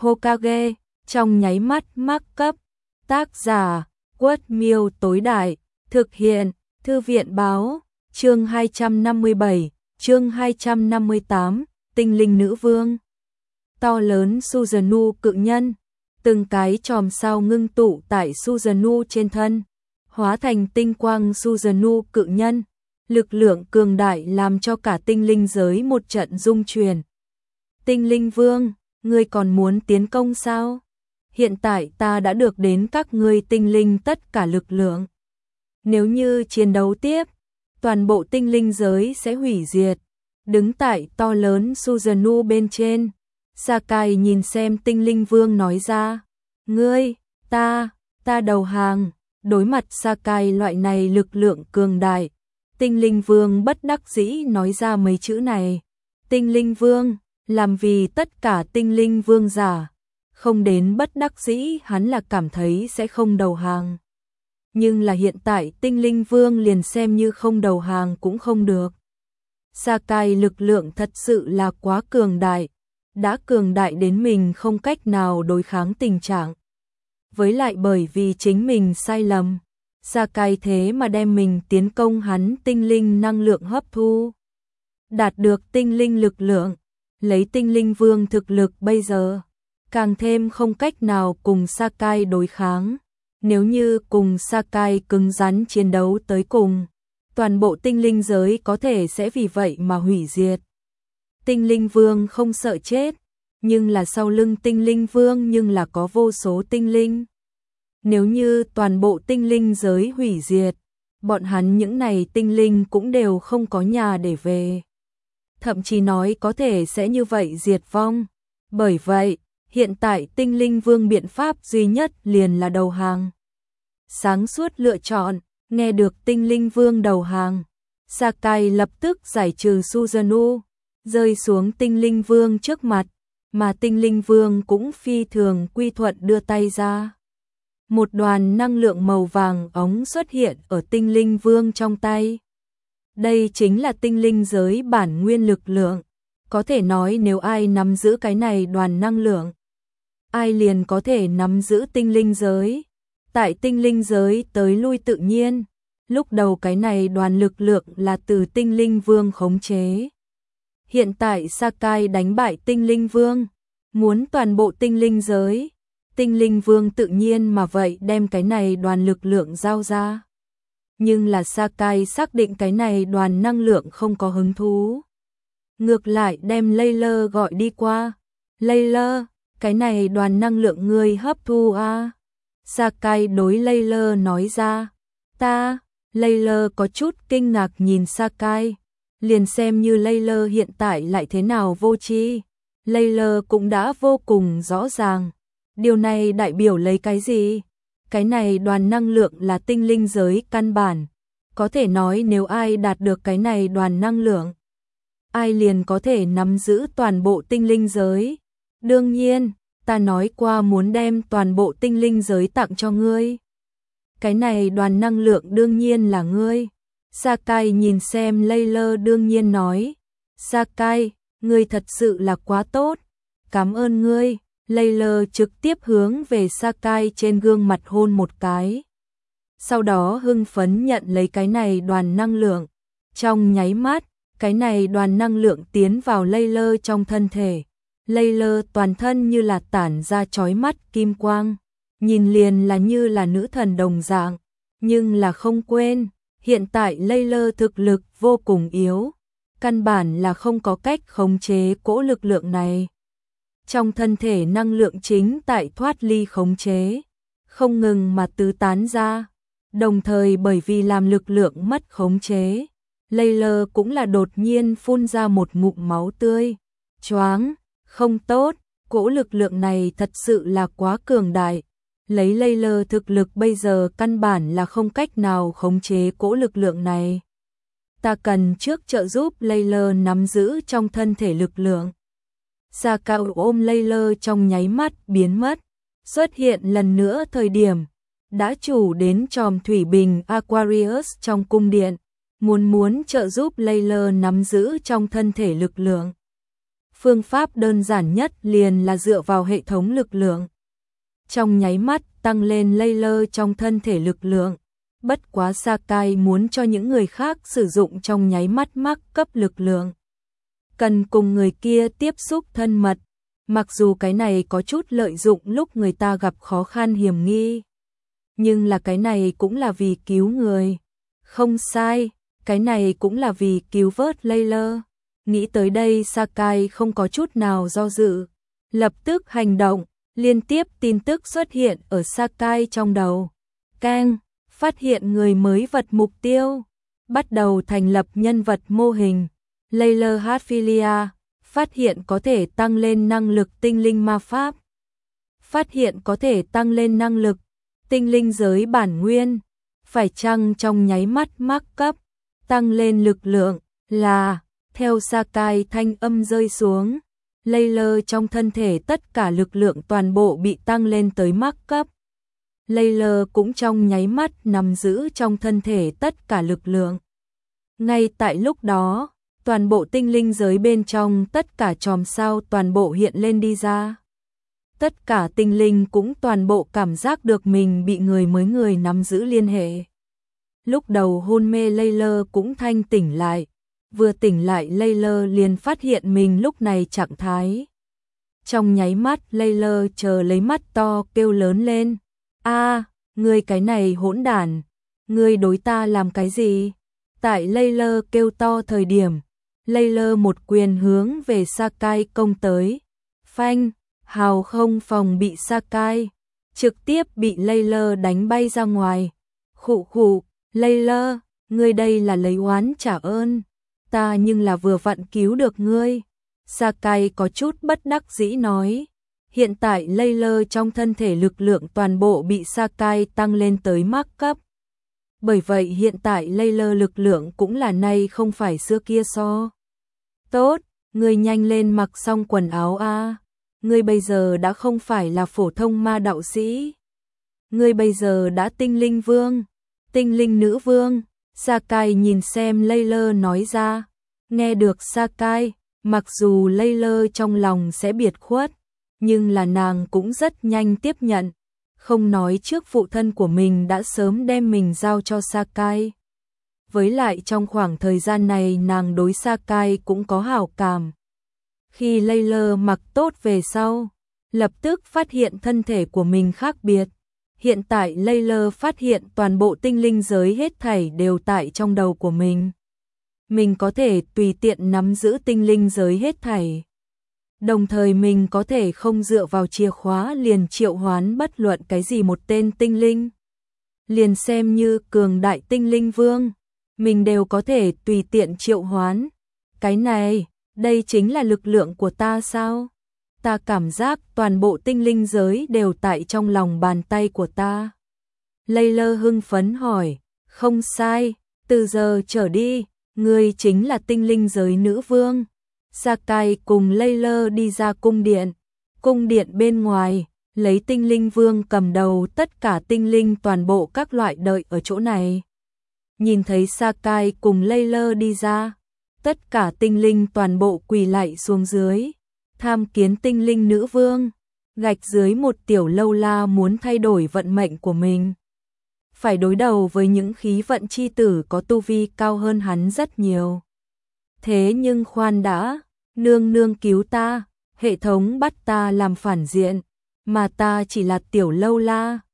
Hokage, trong nháy mắt mắc cấp. Tác giả, Quất Miêu tối đại, thực hiện, Thư viện báo, chương 257, chương 258, tinh linh nữ vương. To lớn Susanoo cự nhân, từng cái chòm sao ngưng tụ tại Susanoo trên thân, hóa thành tinh quang Susanoo cự nhân. Lực lượng cường đại làm cho cả tinh linh giới một trận rung chuyển. Tinh linh vương, ngươi còn muốn tiến công sao? Hiện tại ta đã được đến các ngươi tinh linh tất cả lực lượng. Nếu như chiến đấu tiếp, toàn bộ tinh linh giới sẽ hủy diệt. Đứng tại to lớn Susanoo bên trên, Sakai nhìn xem tinh linh vương nói ra. Ngươi, ta đầu hàng. Đối mặt Sakai loại này lực lượng cường đại, tinh linh vương bất đắc dĩ nói ra mấy chữ này. Tinh linh vương, làm vì tất cả tinh linh vương giả, không đến bất đắc dĩ hắn là cảm thấy sẽ không đầu hàng. Nhưng là hiện tại tinh linh vương liền xem như không đầu hàng cũng không được. Sakai lực lượng thật sự là quá cường đại, đã cường đại đến mình không cách nào đối kháng tình trạng. Với lại bởi vì chính mình sai lầm, Sakai thế mà đem mình tiến công hắn tinh linh năng lượng hấp thu. Đạt được tinh linh lực lượng, lấy tinh linh vương thực lực bây giờ, càng thêm không cách nào cùng Sakai đối kháng. Nếu như cùng Sakai cứng rắn chiến đấu tới cùng, toàn bộ tinh linh giới có thể sẽ vì vậy mà hủy diệt. Tinh linh vương không sợ chết, nhưng là sau lưng tinh linh vương nhưng là có vô số tinh linh. Nếu như toàn bộ tinh linh giới hủy diệt, bọn hắn những này tinh linh cũng đều không có nhà để về. Thậm chí nói có thể sẽ như vậy diệt vong. Bởi vậy, hiện tại tinh linh vương biện pháp duy nhất liền là đầu hàng. Sáng suốt lựa chọn, nghe được tinh linh vương đầu hàng, Sakai lập tức giải trừ Susanoo, rơi xuống tinh linh vương trước mặt, mà tinh linh vương cũng phi thường quy thuận đưa tay ra. Một đoàn năng lượng màu vàng óng xuất hiện ở tinh linh vương trong tay. Đây chính là tinh linh giới bản nguyên lực lượng. Có thể nói nếu ai nắm giữ cái này đoàn năng lượng, ai liền có thể nắm giữ tinh linh giới. Tại tinh linh giới tới lui tự nhiên. Lúc đầu cái này đoàn lực lượng là từ tinh linh vương khống chế. Hiện tại Sakai đánh bại tinh linh vương, muốn toàn bộ tinh linh giới. Tinh linh vương tự nhiên mà vậy đem cái này đoàn lực lượng giao ra. Nhưng là Sakai xác định cái này đoàn năng lượng không có hứng thú. Ngược lại đem Layla gọi đi qua. Layla, cái này đoàn năng lượng ngươi hấp thu à? Sakai đối Layla nói ra. Layla có chút kinh ngạc nhìn Sakai. Liền xem như Layla hiện tại lại thế nào vô tri, Layla cũng đã vô cùng rõ ràng. Điều này đại biểu lấy cái gì? Cái này đoàn năng lượng là tinh linh giới căn bản. Có thể nói nếu ai đạt được cái này đoàn năng lượng, ai liền có thể nắm giữ toàn bộ tinh linh giới. Đương nhiên, ta nói qua muốn đem toàn bộ tinh linh giới tặng cho ngươi. Cái này đoàn năng lượng đương nhiên là ngươi. Sakai nhìn xem Layla đương nhiên nói. Sakai, ngươi thật sự là quá tốt. Cảm ơn ngươi. Layla trực tiếp hướng về Sakai trên gương mặt hôn một cái. Sau đó hưng phấn nhận lấy cái này đoàn năng lượng. Trong nháy mắt, cái này đoàn năng lượng tiến vào Layla trong thân thể. Layla toàn thân như là tản ra chói mắt kim quang. Nhìn liền là như là nữ thần đồng dạng. Nhưng là không quên, hiện tại Layla thực lực vô cùng yếu. Căn bản là không có cách khống chế cỗ lực lượng này. Trong thân thể năng lượng chính tại thoát ly khống chế, không ngừng mà tứ tán ra. Đồng thời bởi vì làm lực lượng mất khống chế, Layla cũng là đột nhiên phun ra một ngụm máu tươi. Choáng, không tốt, cỗ lực lượng này thật sự là quá cường đại. Lấy Layla thực lực bây giờ căn bản là không cách nào khống chế cỗ lực lượng này. Ta cần trước trợ giúp Layla nắm giữ trong thân thể lực lượng. Sakai ôm Layla trong nháy mắt biến mất, xuất hiện lần nữa thời điểm đã chủ đến chòm thủy bình Aquarius trong cung điện, muốn trợ giúp Layla nắm giữ trong thân thể lực lượng. Phương pháp đơn giản nhất liền là dựa vào hệ thống lực lượng. Trong nháy mắt tăng lên layer trong thân thể lực lượng. Bất quá Sakai muốn cho những người khác sử dụng trong nháy mắt mắc cấp lực lượng. Cần cùng người kia tiếp xúc thân mật. Mặc dù cái này có chút lợi dụng lúc người ta gặp khó khăn hiểm nghi. Nhưng là cái này cũng là vì cứu người. Không sai, cái này cũng là vì cứu vớt Layla. Nghĩ tới đây Sakai không có chút nào do dự. Lập tức hành động, liên tiếp tin tức xuất hiện ở Sakai trong đầu. Keng, phát hiện người mới vật mục tiêu. Bắt đầu thành lập nhân vật mô hình. Layla Hatfilia, phát hiện có thể tăng lên năng lực tinh linh ma pháp. Phát hiện có thể tăng lên năng lực tinh linh giới bản nguyên. Phải chăng trong nháy mắt mắc cấp, tăng lên lực lượng là, theo Sakai thanh âm rơi xuống, Layla trong thân thể tất cả lực lượng toàn bộ bị tăng lên tới mắc cấp. Layla cũng trong nháy mắt nắm giữ trong thân thể tất cả lực lượng. Ngay tại lúc đó, toàn bộ tinh linh giới bên trong tất cả chòm sao toàn bộ hiện lên đi ra. Tất cả tinh linh cũng toàn bộ cảm giác được mình bị người nắm giữ liên hệ. Lúc đầu hôn mê Layla cũng thanh tỉnh lại. Vừa tỉnh lại Layla liền phát hiện mình lúc này trạng thái. Trong nháy mắt Layla chờ lấy mắt to kêu lớn lên. Ngươi cái này hỗn đản. Ngươi đối ta làm cái gì? Tại Layla kêu to thời điểm, Layla một quyền hướng về Sakai công tới. Phanh, hào không phòng bị Sakai. Trực tiếp bị Layla đánh bay ra ngoài. Khụ khụ, Layla, ngươi đây là lấy oán trả ơn. Ta nhưng là vừa vặn cứu được ngươi. Sakai có chút bất đắc dĩ nói. Hiện tại Layla trong thân thể lực lượng toàn bộ bị Sakai tăng lên tới mắc cấp. Bởi vậy hiện tại Layla lực lượng cũng là nay không phải xưa kia so. Tốt, ngươi nhanh lên mặc xong quần áo a. Ngươi bây giờ đã không phải là phổ thông ma đạo sĩ. Ngươi bây giờ đã tinh linh vương, tinh linh nữ vương. Sakai nhìn xem Layla nói ra. Nghe được Sakai, mặc dù Layla trong lòng sẽ biệt khuất, nhưng là nàng cũng rất nhanh tiếp nhận. Không nói trước phụ thân của mình đã sớm đem mình giao cho Sakai. Với lại trong khoảng thời gian này nàng đối Sakai cũng có hảo cảm. Khi Layla mặc tốt về sau, lập tức phát hiện thân thể của mình khác biệt. Hiện tại Layla phát hiện toàn bộ tinh linh giới hết thảy đều tại trong đầu của mình. Mình có thể tùy tiện nắm giữ tinh linh giới hết thảy. Đồng thời mình có thể không dựa vào chìa khóa liền triệu hoán bất luận cái gì một tên tinh linh. Liền xem như cường đại tinh linh vương, mình đều có thể tùy tiện triệu hoán. Cái này, đây chính là lực lượng của ta sao? Ta cảm giác toàn bộ tinh linh giới đều tại trong lòng bàn tay của ta. Layla hưng phấn hỏi, không sai, từ giờ trở đi, ngươi chính là tinh linh giới nữ vương. Sakai cùng Layla đi ra cung điện. Cung điện bên ngoài, lấy tinh linh vương cầm đầu tất cả tinh linh toàn bộ các loại đợi ở chỗ này. Nhìn thấy Sakai cùng Layla đi ra, tất cả tinh linh toàn bộ quỳ lạy xuống dưới. Tham kiến tinh linh nữ vương, gạch dưới một tiểu lâu la muốn thay đổi vận mệnh của mình. Phải đối đầu với những khí vận chi tử có tu vi cao hơn hắn rất nhiều. Thế nhưng khoan đã, nương nương cứu ta, hệ thống bắt ta làm phản diện, mà ta chỉ là tiểu lâu la,